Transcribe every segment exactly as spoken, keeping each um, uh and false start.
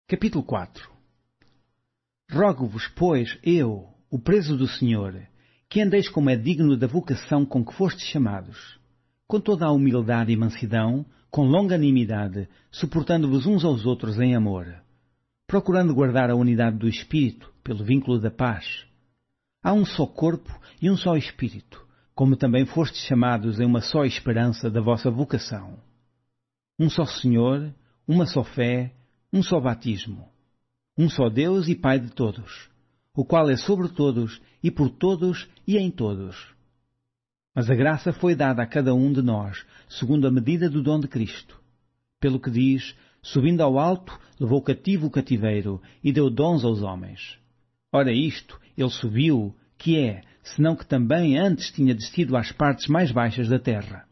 Capítulo quatro. Rogo-vos, pois, eu, o preso do Senhor, que andeis como é digno da vocação com que fostes chamados, com toda a humildade e mansidão, com longanimidade, suportando-vos uns aos outros em amor, procurando guardar a unidade do Espírito pelo vínculo da paz. Há um só corpo e um só Espírito, como também fostes chamados em uma só esperança da vossa vocação. Um só Senhor, uma só fé, um só batismo. Um só Deus e Pai de todos, o qual é sobre todos e por todos e em todos. Mas a graça foi dada a cada um de nós, segundo a medida do dom de Cristo. Pelo que diz, subindo ao alto, levou cativo o cativeiro e deu dons aos homens. Ora isto, ele subiu, que é, senão que também antes tinha descido às partes mais baixas da terra.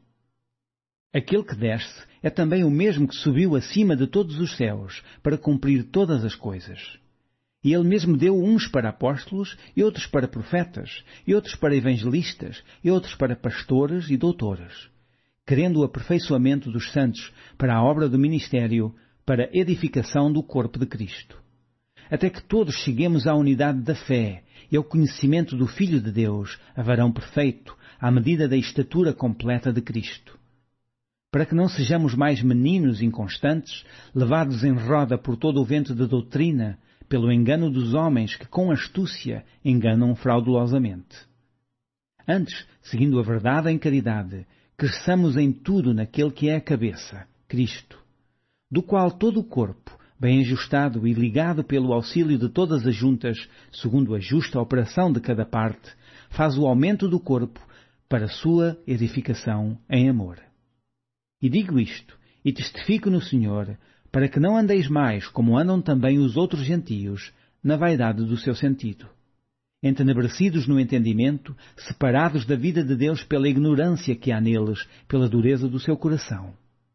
Aquele que desce é também o mesmo que subiu acima de todos os céus, para cumprir todas as coisas. E ele mesmo deu uns para apóstolos, e outros para profetas, e outros para evangelistas, e outros para pastores e doutores, querendo o aperfeiçoamento dos santos para a obra do ministério, para a edificação do corpo de Cristo. Até que todos cheguemos à unidade da fé e ao conhecimento do Filho de Deus, a varão perfeito, à medida da estatura completa de Cristo. Para que não sejamos mais meninos inconstantes, levados em roda por todo o vento de doutrina, pelo engano dos homens que com astúcia enganam fraudulosamente. Antes, seguindo a verdade em caridade, cresçamos em tudo naquele que é a cabeça, Cristo, do qual todo o corpo, bem ajustado e ligado pelo auxílio de todas as juntas, segundo a justa operação de cada parte, faz o aumento do corpo para a sua edificação em amor. E digo isto, e testifico no Senhor, para que não andeis mais como andam também os outros gentios, na vaidade do seu sentido, entenebrecidos no entendimento, separados da vida de Deus pela ignorância que há neles, pela dureza do seu coração,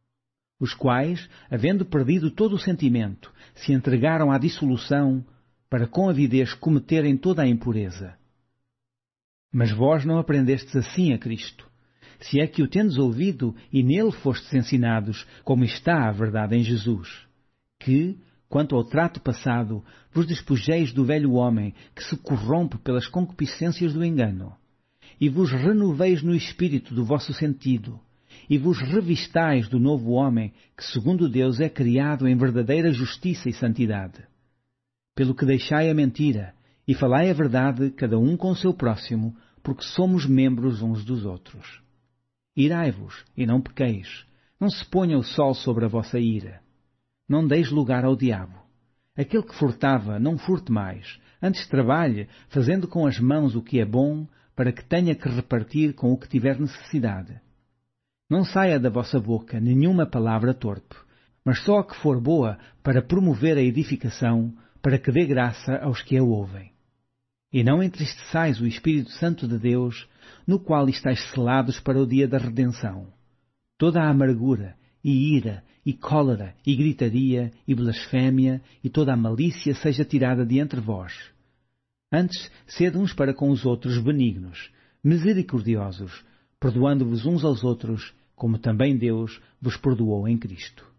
os quais, havendo perdido todo o sentimento, se entregaram à dissolução, para com avidez cometerem toda a impureza. Mas vós não aprendestes assim a Cristo, se é que o tendes ouvido e nele fostes ensinados, como está a verdade em Jesus, que, quanto ao trato passado, vos despojeis do velho homem que se corrompe pelas concupiscências do engano, e vos renoveis no espírito do vosso sentido, e vos revistais do novo homem que, segundo Deus, é criado em verdadeira justiça e santidade. Pelo que deixai a mentira, e falai a verdade, cada um com o seu próximo, porque somos membros uns dos outros. Irai-vos, e não pequeis. Não se ponha o sol sobre a vossa ira. Não deis lugar ao diabo. Aquele que furtava, não furte mais. Antes trabalhe, fazendo com as mãos o que é bom, para que tenha que repartir com o que tiver necessidade. Não saia da vossa boca nenhuma palavra torpe, mas só a que for boa para promover a edificação, para que dê graça aos que a ouvem. E não entristeçais o Espírito Santo de Deus, no qual estáis selados para o dia da redenção. Toda a amargura, e ira, e cólera, e gritaria, e blasfémia, e toda a malícia seja tirada de entre vós. Antes, sede uns para com os outros benignos, misericordiosos, perdoando-vos uns aos outros, como também Deus vos perdoou em Cristo.